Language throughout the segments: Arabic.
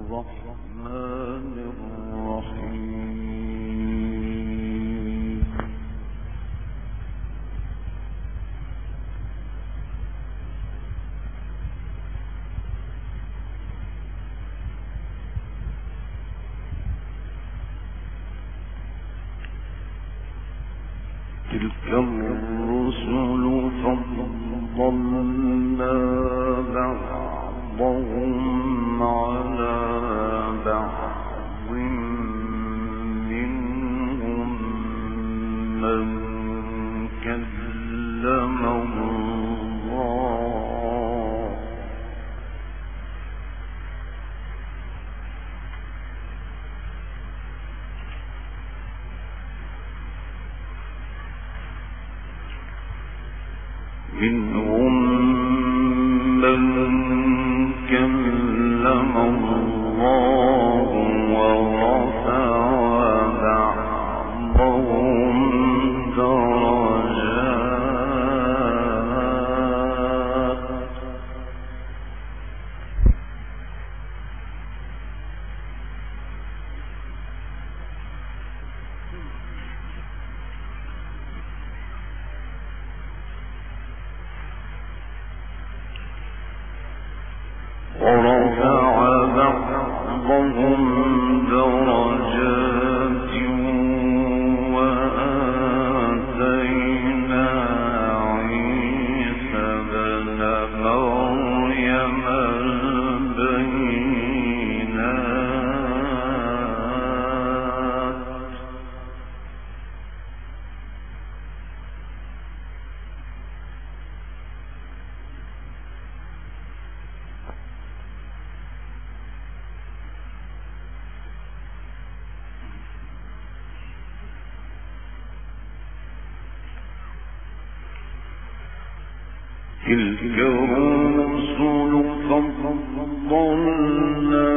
تلك الرسل فضلنا بعضهم على بعض منهم من كلم الله منهم من كلم الله ورفع بعضهم درجات وآتينا عيسى ابن مريم البينات تلك الرسل فضلنا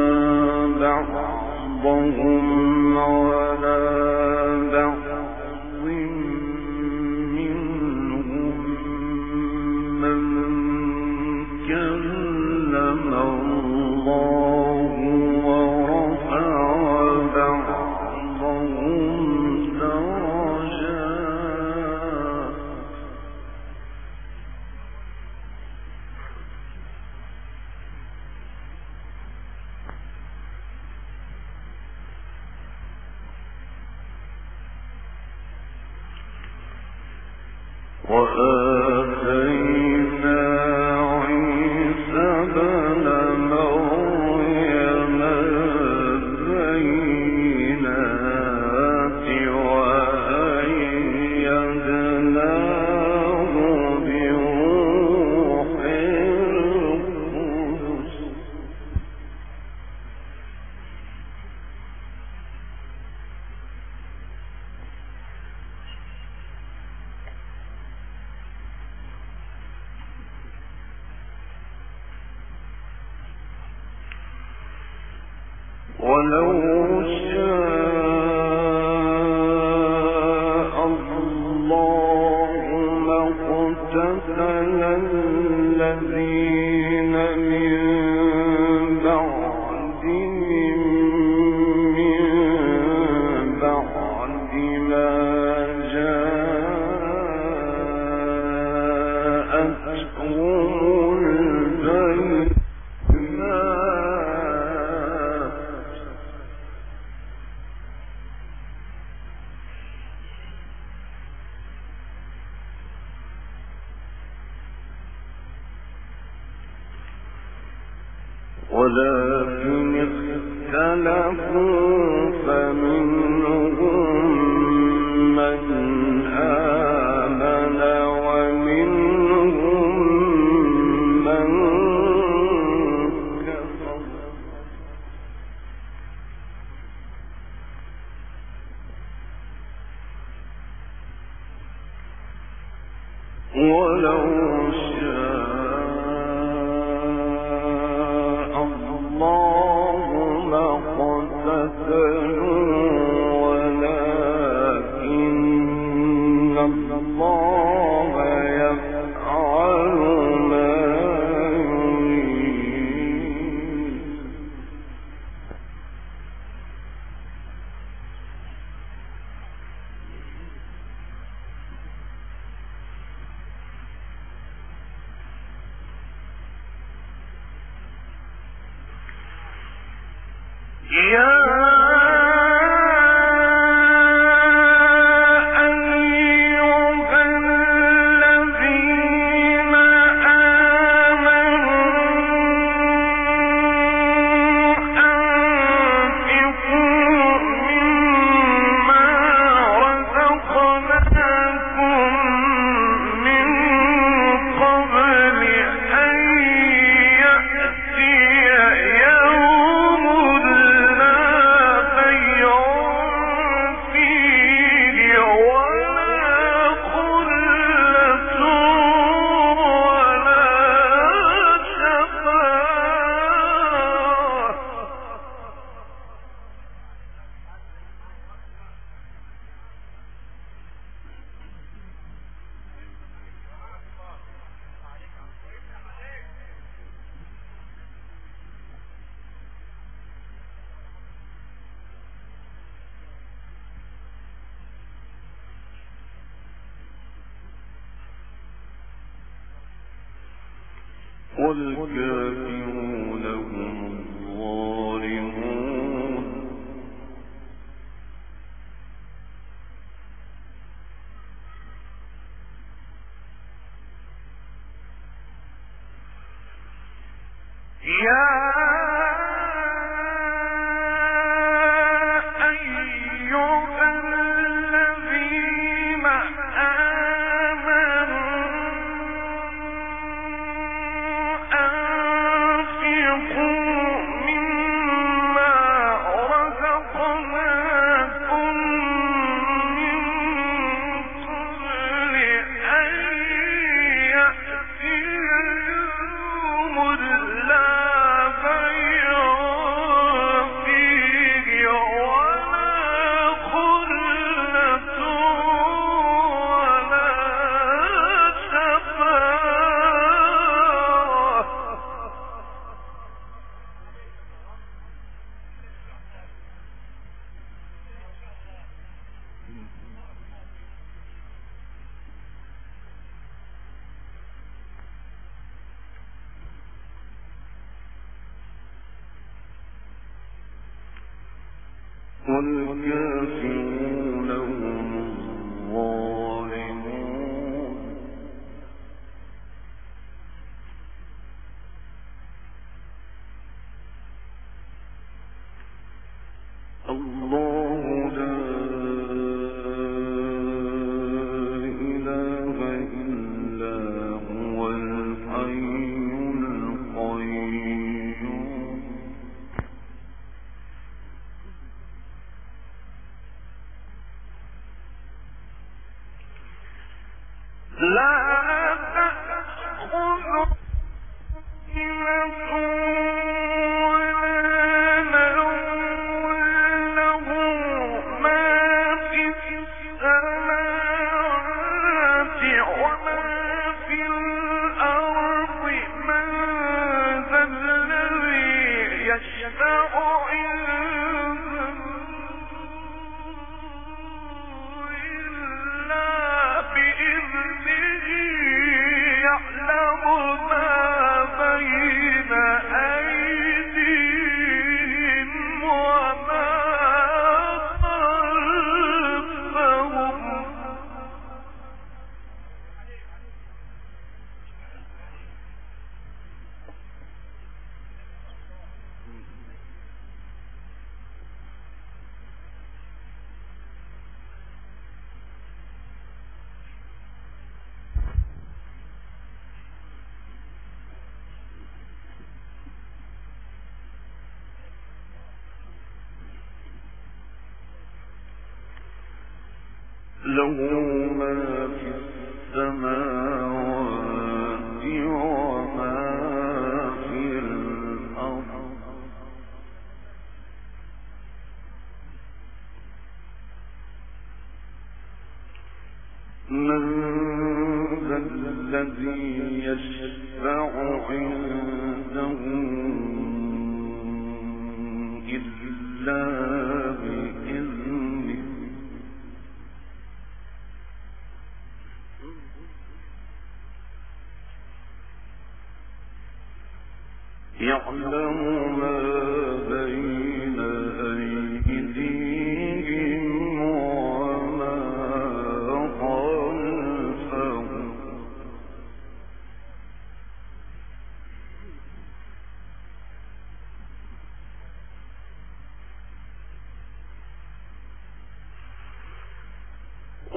بعضهم على بعض منهم من كلم الله ورفع بعضهم درجات وآتينا عيسى ابن مريم البينات وأيدناه بروح القدس ولو شاء الله ما اقتتل الذين من بعدهم من بعد ما جاءتهم البينات ولكن اختلفوا فمنهم من آمن ومنهم من كفر ولو الله ما اقتتلوا ولكن الله يفعل ما يريد والكافرون هم الظالمون والكافرون هم الظالمون الله لا إله إلا هو الحي القيوم لا تأخذه سنة ولا نوم له ما في السماوات وما في الأرض من ذا الذي يشفع عنده إلا بإذنه يعلم ما بين أيديهم وما خلفهم له ما في السماوات وما في الأرض من ذا الذي يشفع عنده إلا بإذنه يعلم ما بين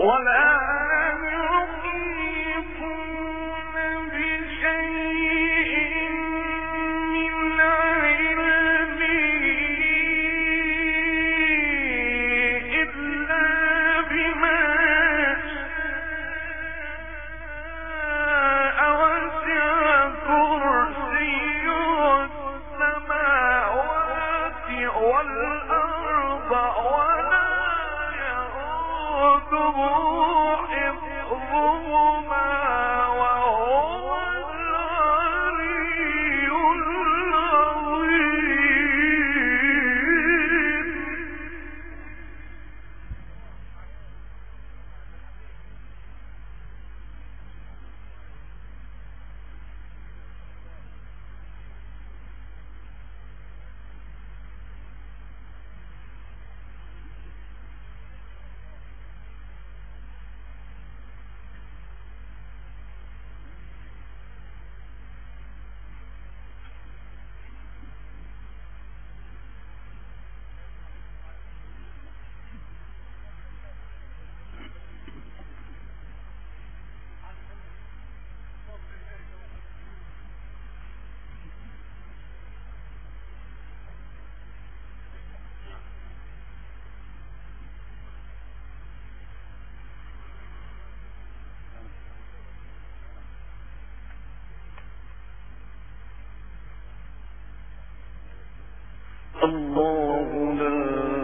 الله لا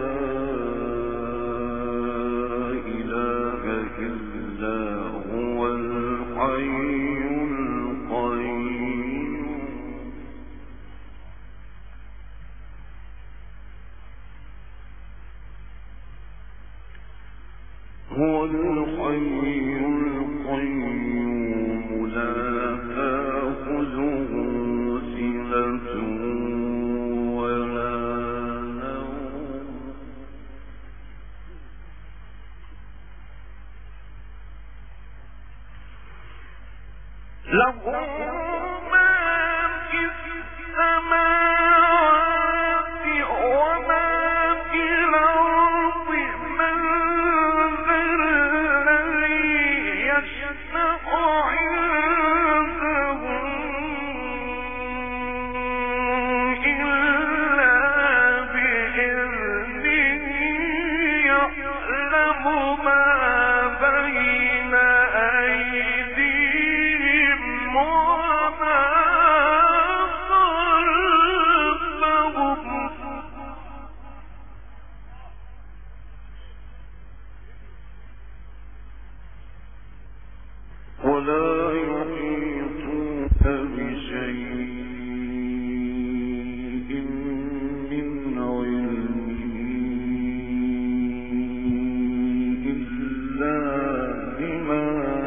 إله إلا هو الحي القيوم هو الحي القيوم لا تأخذه سنة له ما في السماوات وما في الأرض من ذا الذي يشفع عنده إلا بإذنه يعلم ما بين أيديهم وما خلفهم ولا يحيطون بشيء من علمه إلا بما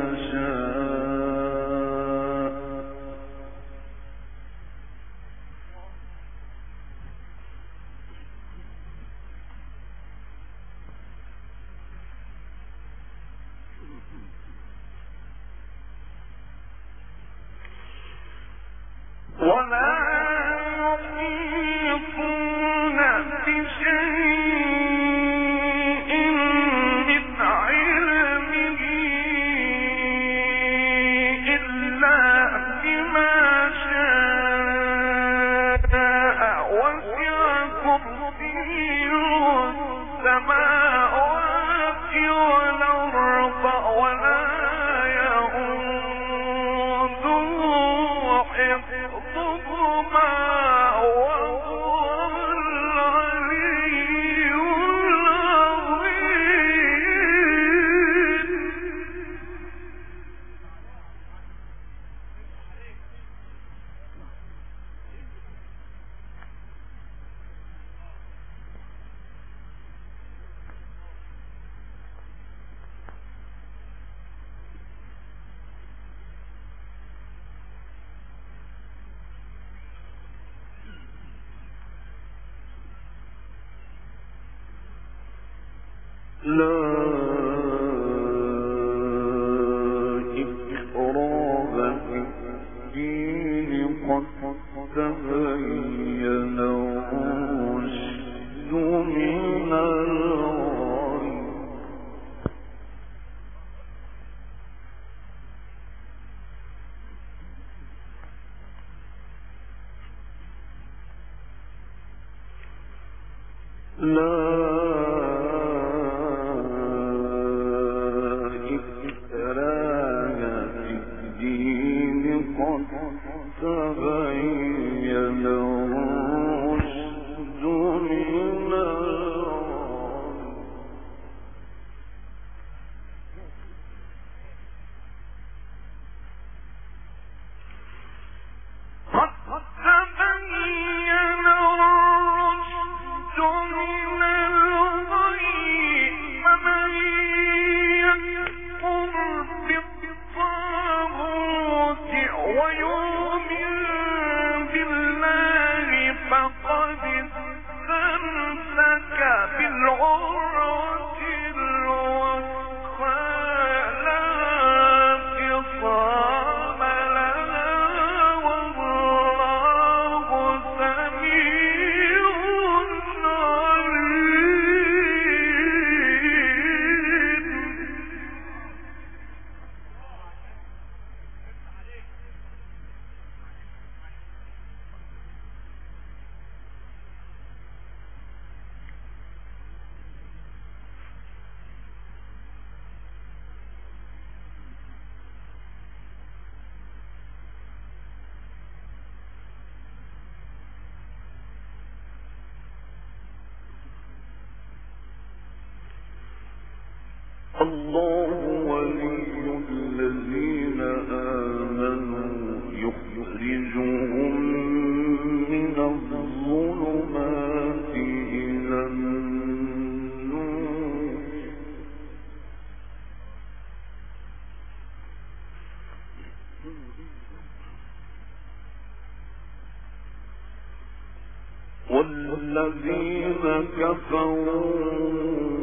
شاء ولا يحيطون بشيء من علمه إلا بما شاء وسع كرسيه السماوات والأرض ولا حفظهما وهو العلي العظيم لا إكراه في الدين قد تبين الرشد من الغي الله ولي الذين آمنوا يخرجهم من الظلمات إلى النور والذين كفروا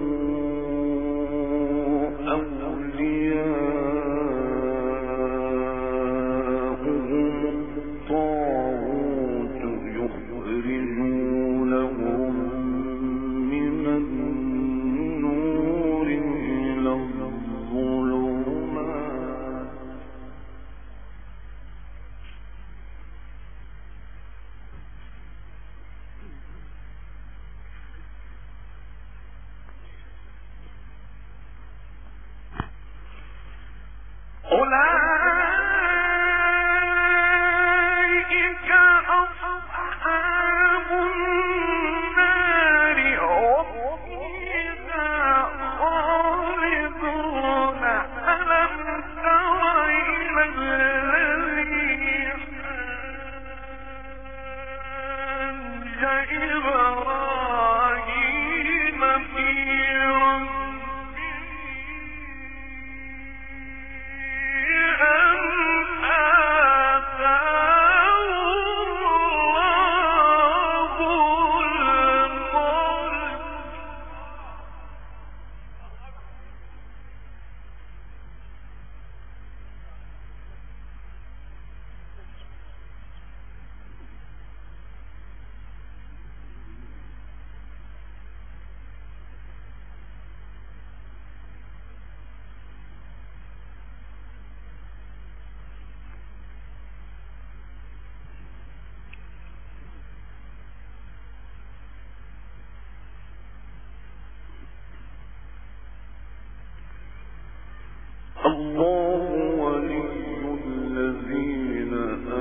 الله ولي الذين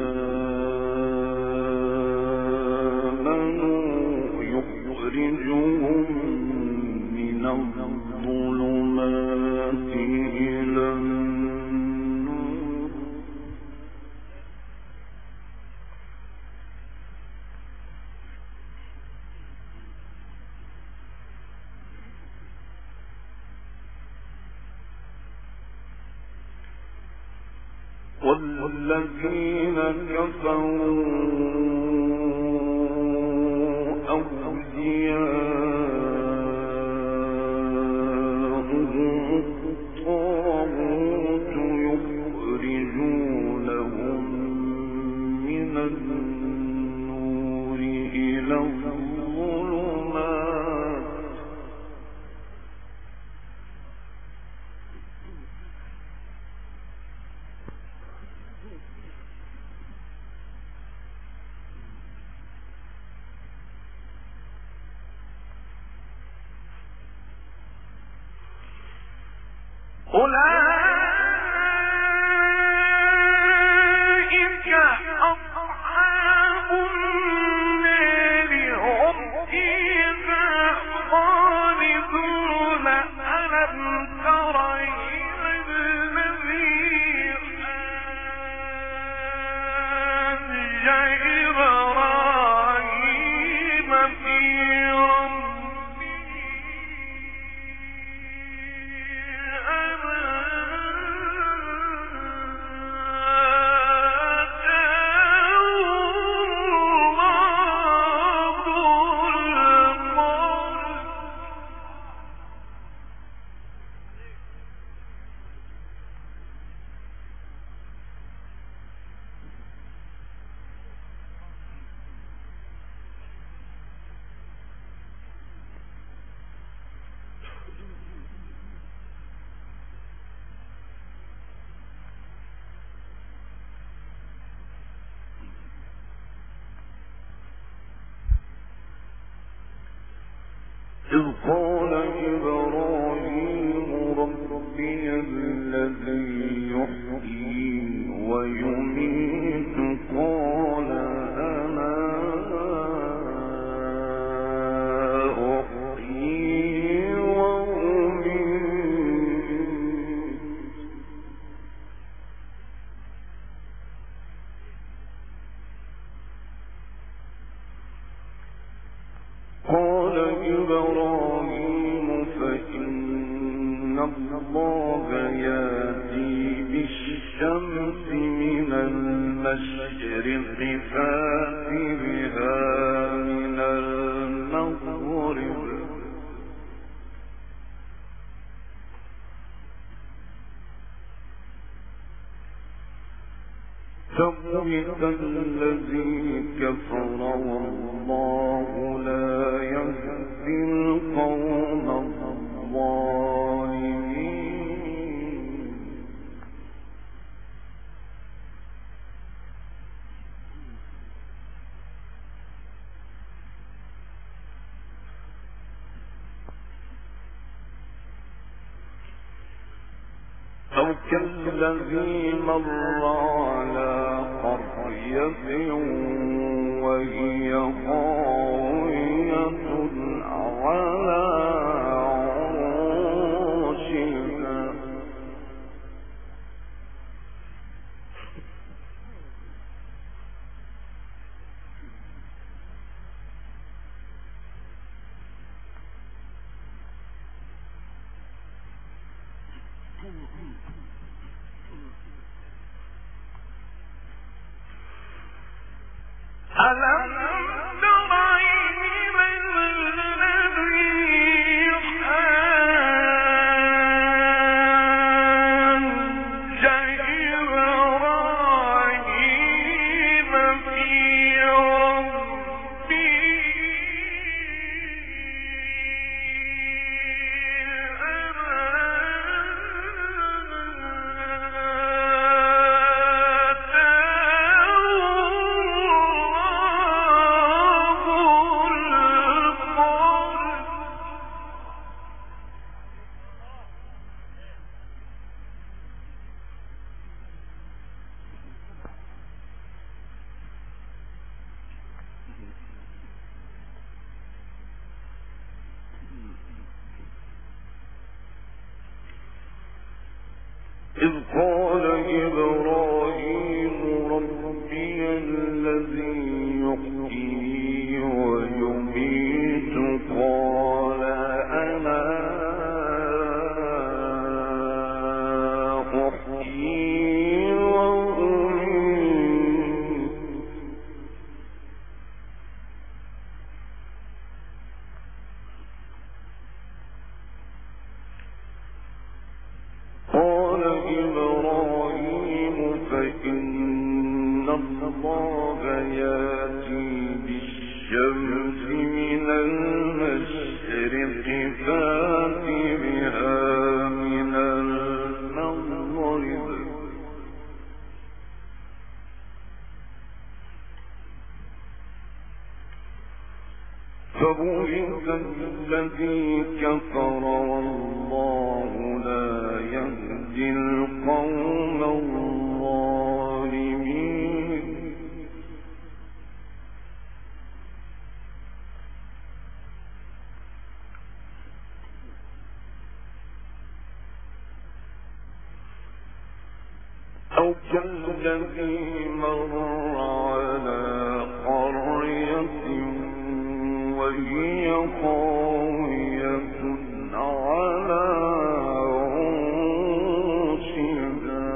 آمنوا يخرجهم من الظلمات إلى النور والذين كفروا أولياؤهم الطاغوت يخرجونهم من النور إلى الظلمات إذ قال إبراهيم ربي الذي يحيي ويميت قال أنا أحيي وأميت قال إبراهيم فإن الله يأتي بالشمس من المشرق فأت بها من المغرب فبهت الذي كفر والله لا يهدي القوم الظالمين أو كالذي مر على قرية وهي خاوية على عروشها ألم تر إلى الذي حاج إبراهيم في ربه إذ قال إبراهيم ربي الذي يحيي ويميت قال أنا أحيي وأميت قال إبراهيم فإن الله يأتي بالشمس من المشرق فأت بها من المغرب فبهت بهت الذي كفر والله لا يهدي القوم الظالمين أو كالذي مر على قرية وهي خاوية على عروشها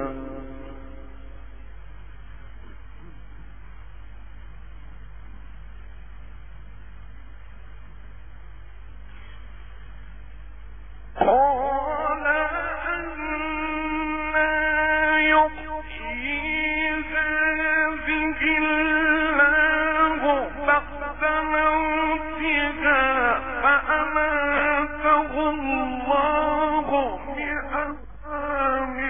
قال أنى يحيي هذه الله بعد موتها فأماته الله بعام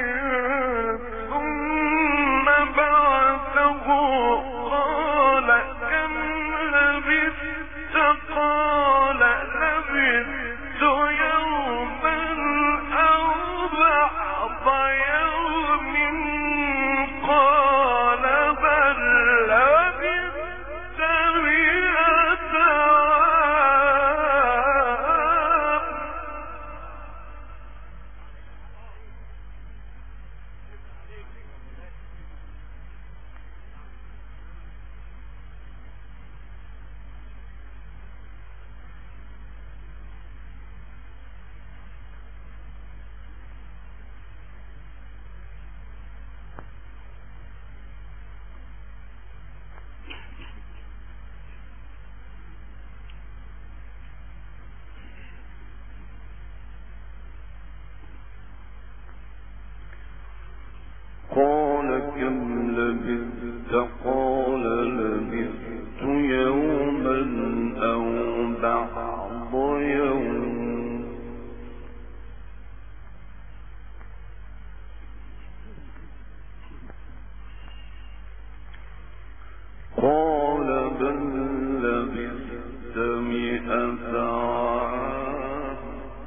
ثم بعثه قال كم لبثت قال لبثت يوما أو بعض يوم قال بل لبثت مئة عام قال كم لبثت قال لبثت يوما أو بعض يوم قال بل لبثت مئة عام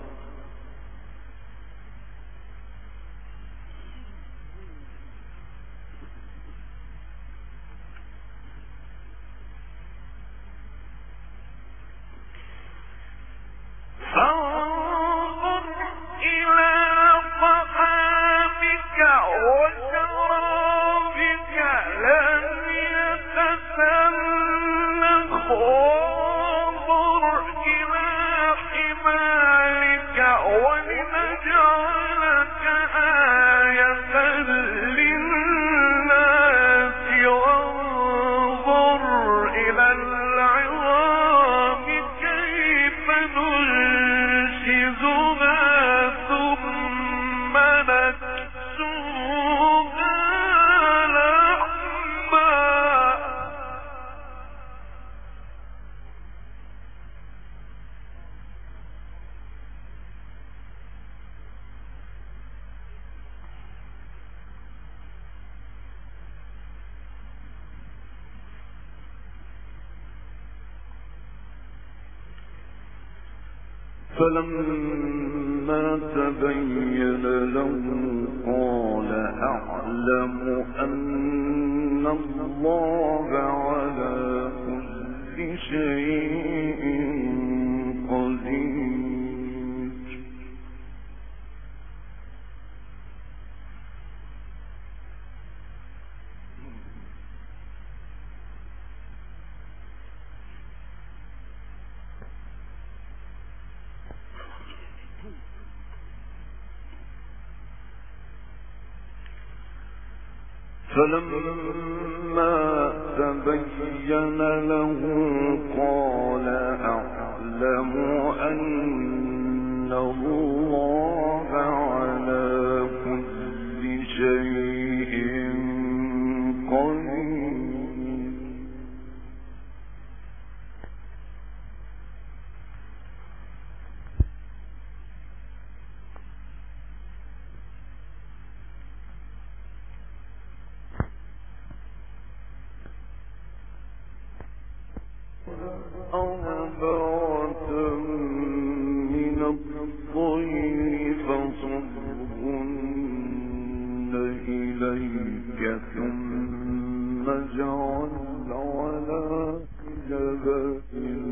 فانظر إلى طعامك وشرابك لم يتسنخ وانظر إلى حمارك ولنجعلك آية للناس وانظر إلى العظام كيف ننشزها ثم نكسوها لحما فلما تبين له قال أعلم أن الله على كل شيء قدير فلما تبين له قال أعلم أن الله على كل شيء قدير أربعة من الطير فصرهن إليك ثم اجعل على جبل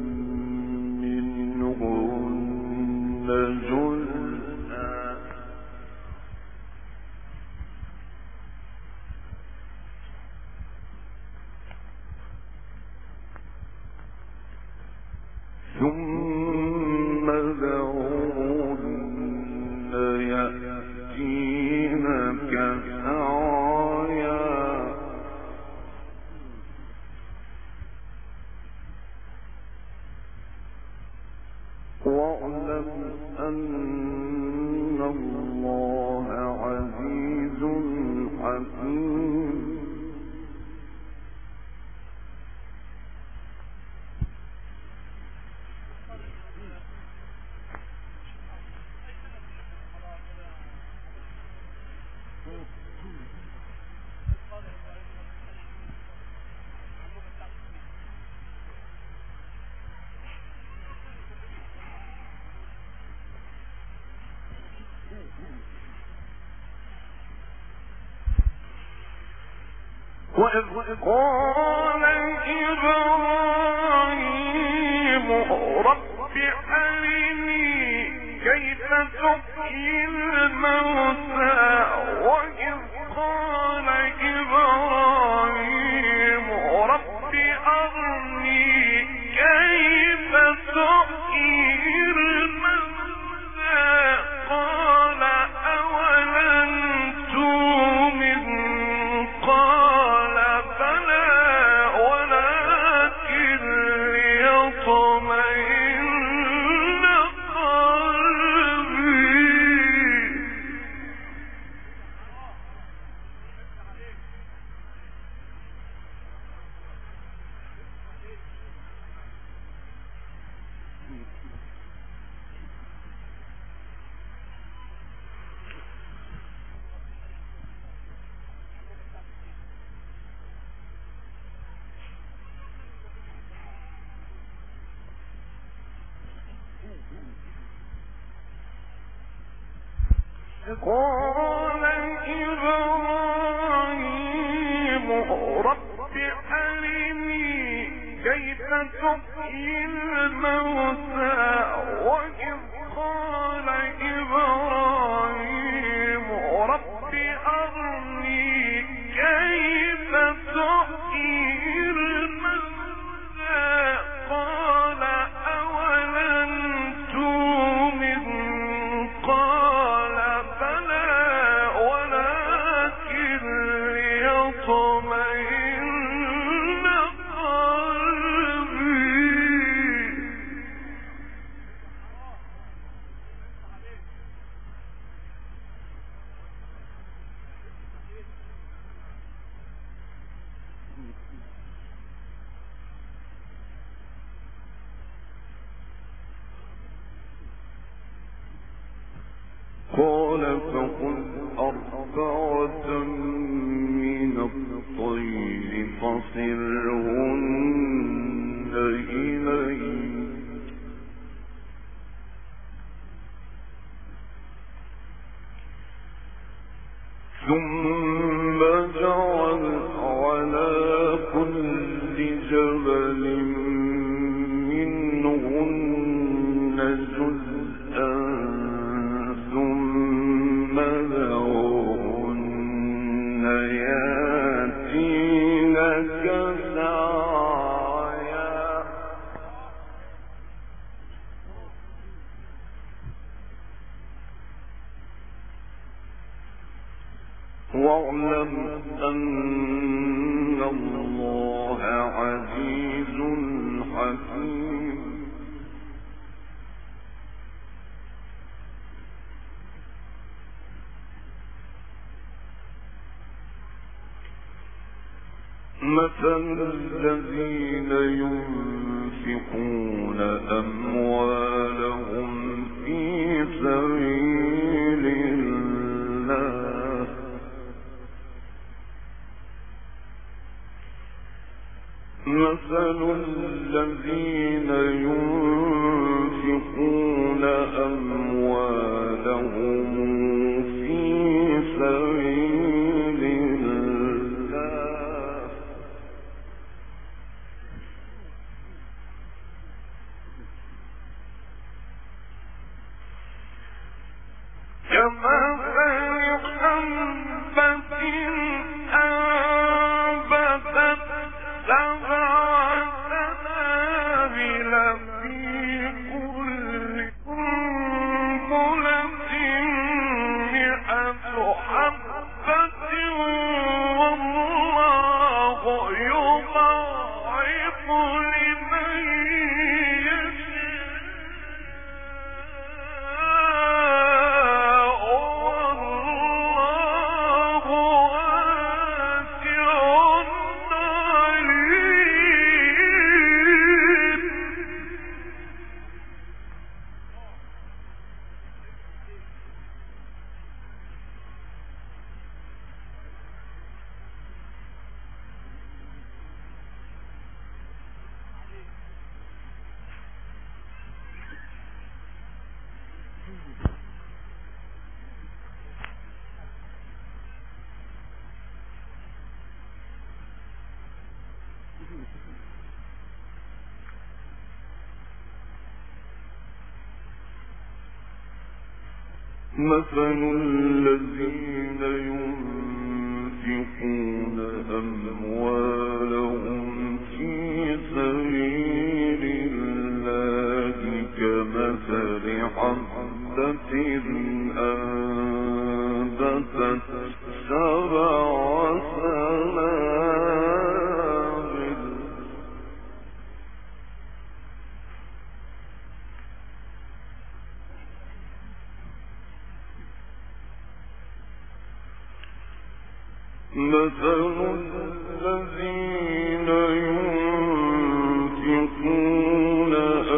منهن جزءا ثم دعوهن يأتينك سعيا واعلم أن الله عزيز حكيم وإذ قال إبراهيم رب أرني كيف تحيي الموتى وإذ قال إبراهيم رب أرني كيف تحيي الموتى قال أولن تؤمن قال بلى ولكن ليطمئن قلبي قال إبراهيم رب أرني كيف تحيي الموتى وإذ قال إبراهيم رب أرني كيف تحيي الموتى قال أولن تؤمن قال بلى ولكن ليطمئن قلبي قال فخذ أربعة من الطير فصرهن إليك ثم اجعل على كل جبل منهن جزءا ثم دعوهن يأتينك سعيا واعلم أن الله عزيز حكيم مثل الذين ينفقون أموالهم في سبيل الله مثل الذين ينفقون أموالهم في سبيل الله كمثل حبة أنبتت سبع سنابل في كل سنبلة مئة حبة والله يضاعف لمن يشاء والله واسع عليم. مثل الذين ينفقون أموالهم في سبيل الله كمثل حبة أنبتت سبع سنابل مثل الذين ينفقون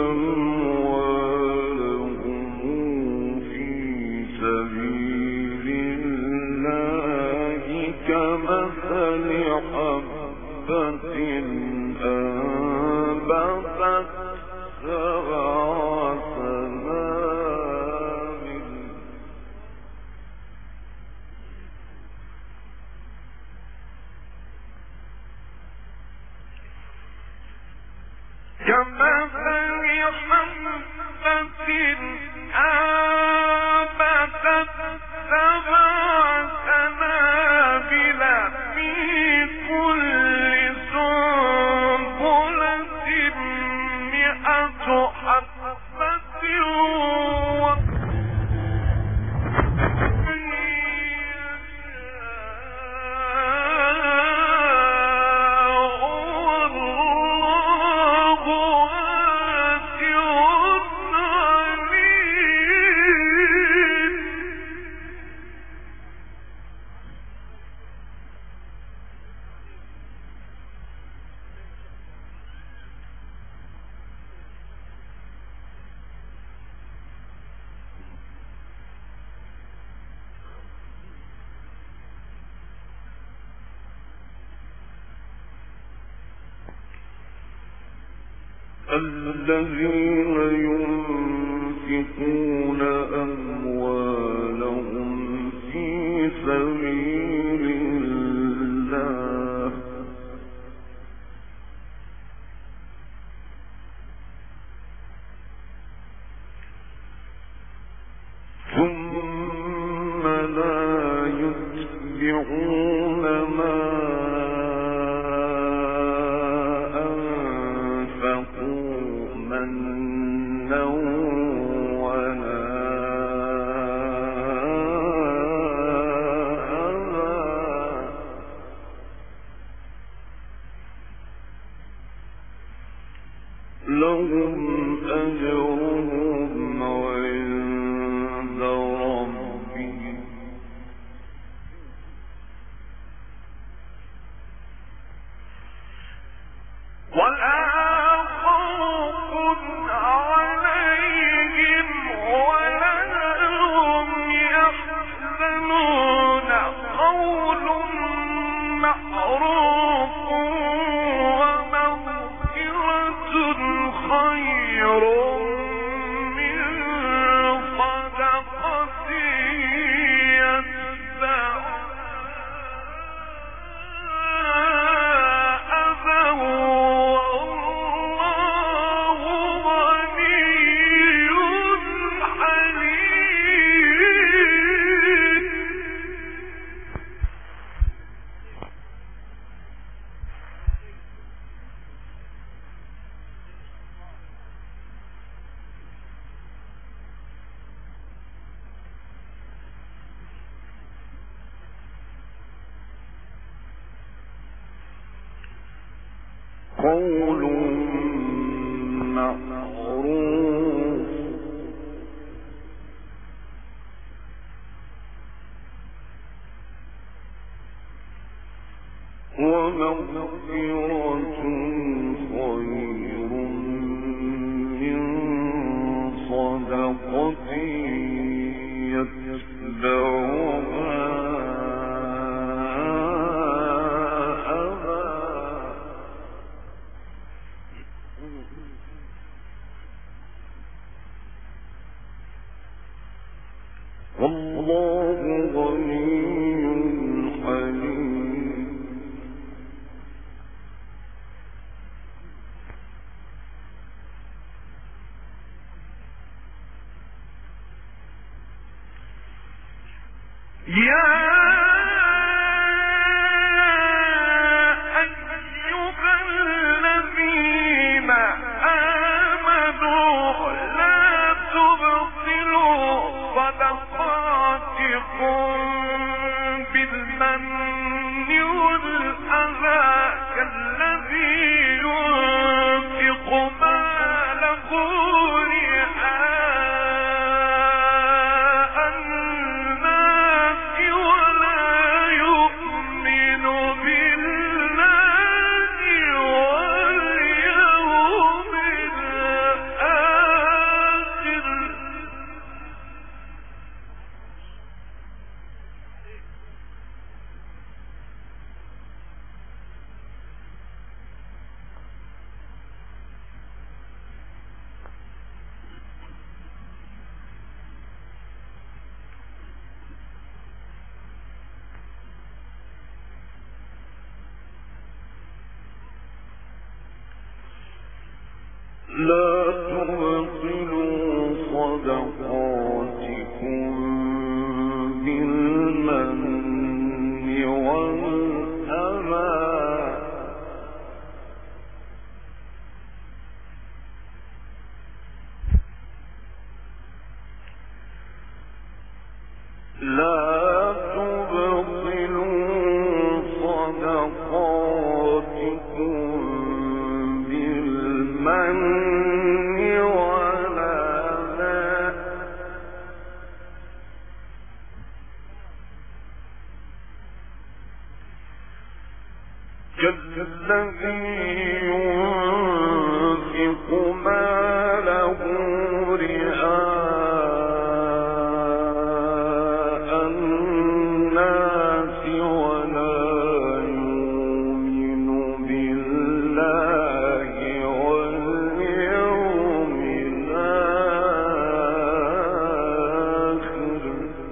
أموالهم في سبيل الله كمثل حبة أنبتت سبع سنابل كمثل حبة أنبتت سبع سنابل في كل سنبلة مئة حبة الذين ينفقون أموالهم في سبيل الله ثم لا يتبعون ما لهم أجرهم عند ربهم قول معروف ومغفرة خير من صدقة يتبعها أذى والله غني حليم يا أيها الذين آمنوا لا تبطلوا صدقاتكم بالمن والأذى كالذي ينفق ماله رئاء الناس ولا يؤمن بالله واليوم الآخر لا تبطلوا صدقاتكم بالمن والأذى لا تبطلوا صدقاتكم بالمن والأذى كالذي ينفق ماله رئاء الناس ولا يؤمن بالله واليوم الآخر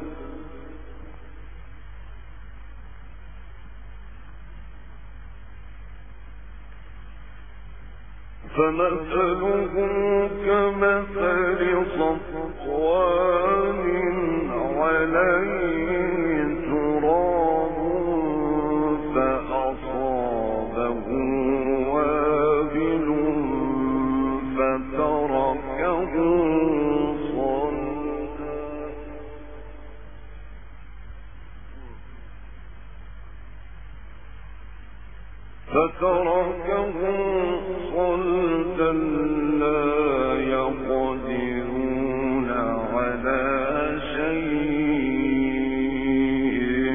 فمثله كمثل صفوان عليه تراب فأصابه وابل فتركه صلدا لا يقدرون على شيء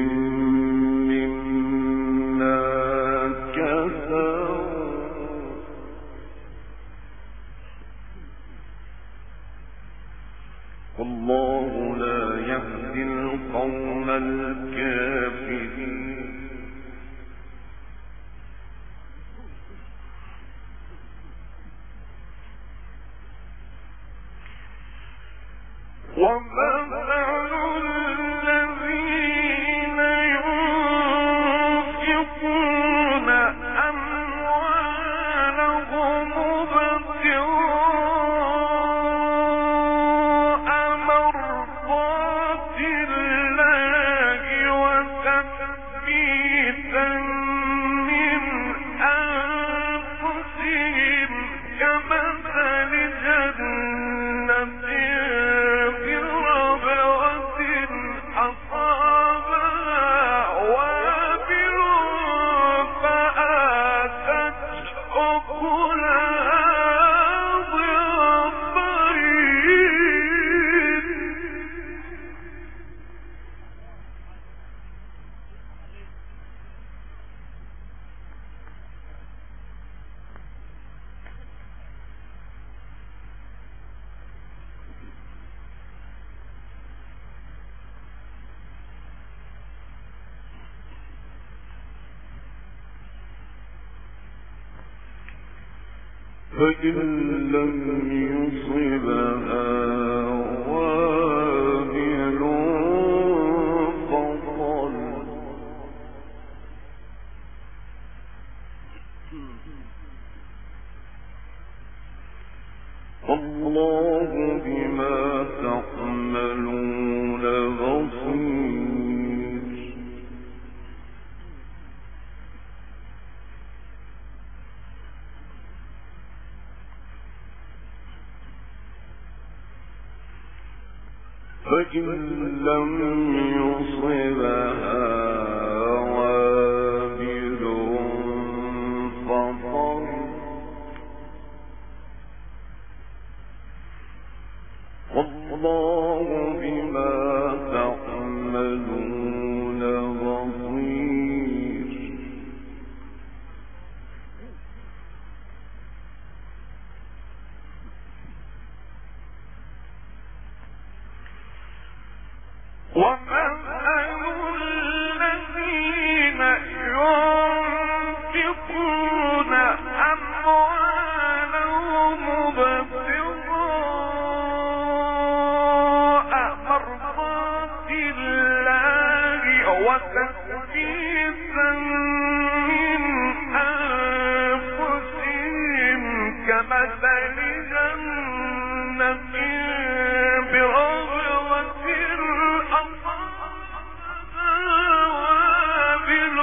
مما كسبوا والله لا يهدي القوم الكافرين ومثل الذين ينفقون أموالهم ابتغاء مرضات الله وتثبيتا من أنفسهم كمثل جنة بربوة فإن لم يصبها وابل فطل والله بما تعملون بصير فإن لم يصبها وابل فطل والله بما تعملون بصير ومثل الذين ينفقون أموالهم ابتغاء مرضات الله وتثبيتا من أنفسهم كمثل جنة بربوة وابل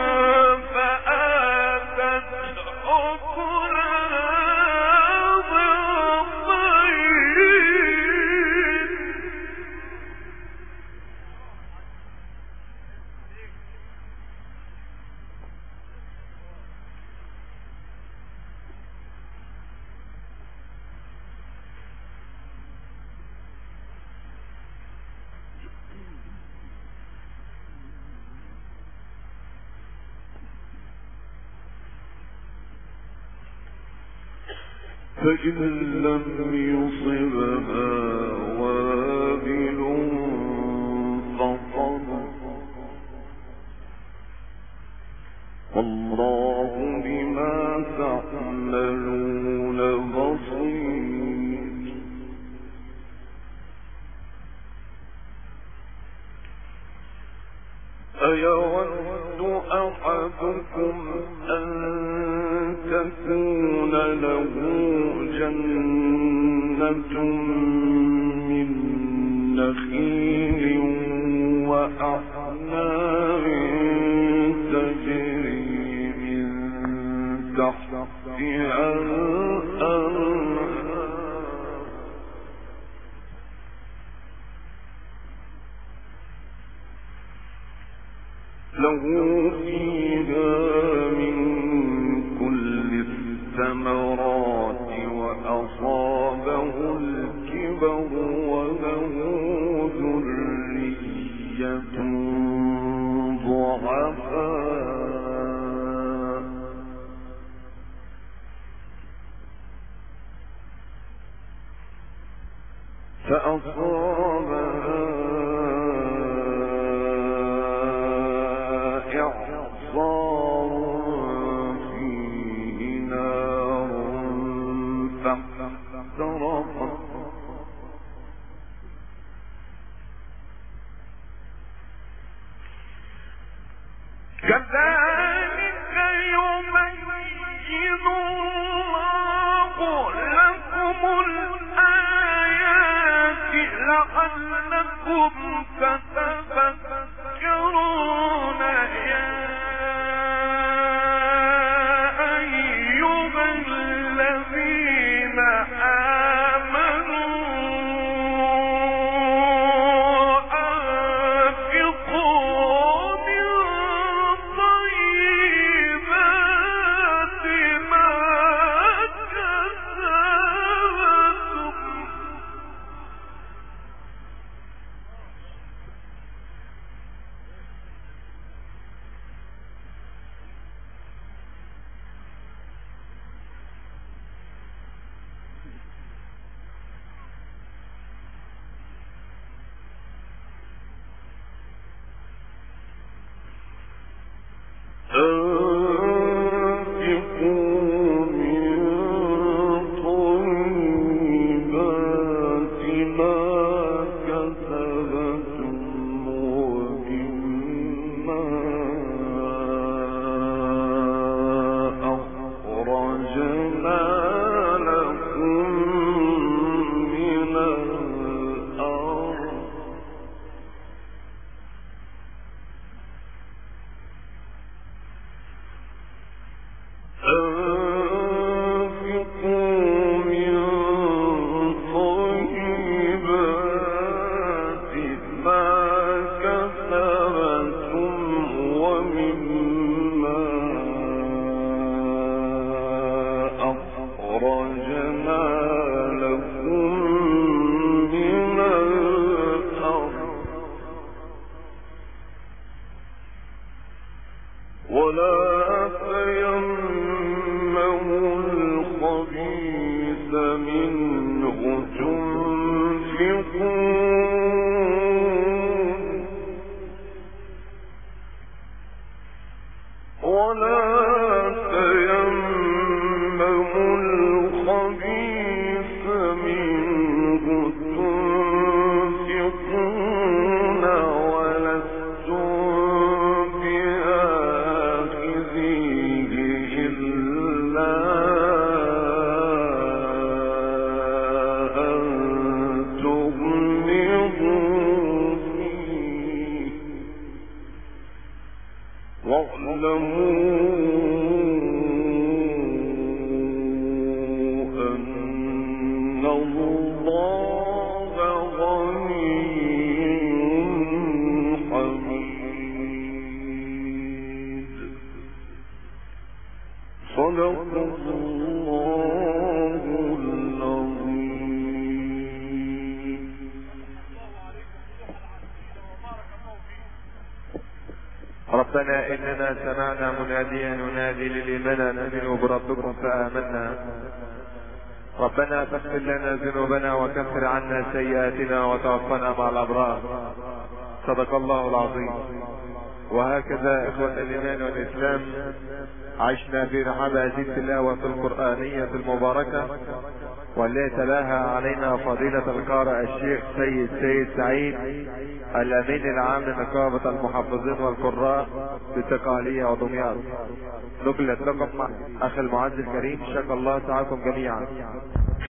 فآتت أكلها ضعفين فإن لم يصبها وابل فطل والله بما تعملون بصير أيود أحدكم أن تكون له جنة من نخيل وأعناب تجري من تحتها الأنهار له فيها من كل الثمرات وأصابه الكبر وله ذرية ضعفاء فأصابها إعصار فيه نار فاحترقت كذلك يبين الله لكم الآيات لعلكم تتفكرون يا أيها الذين آمنوا أنفقوا من طيبات ما كسبتم ربنا إننا سمعنا مناديا ينادي للإيمان أن آمنوا بربكم فآمنا. ربنا فاغفر لنا ذنوبنا وكفر عنا سيئاتنا وتوفنا مع الأبرار. صدق الله العظيم. وهكذا إخوة الإيمان والإسلام عشنا في رحاب هذه التلاوة القرآنية المباركة، والتي تلاها علينا فضيلة القارئ الشيخ سيد سعيد الأمين العام لنقابة المحفظين والقراء بالتقالية ودمياط. نقلت لكم أخي المعز الكريم، شكر الله سعاكم جميعا.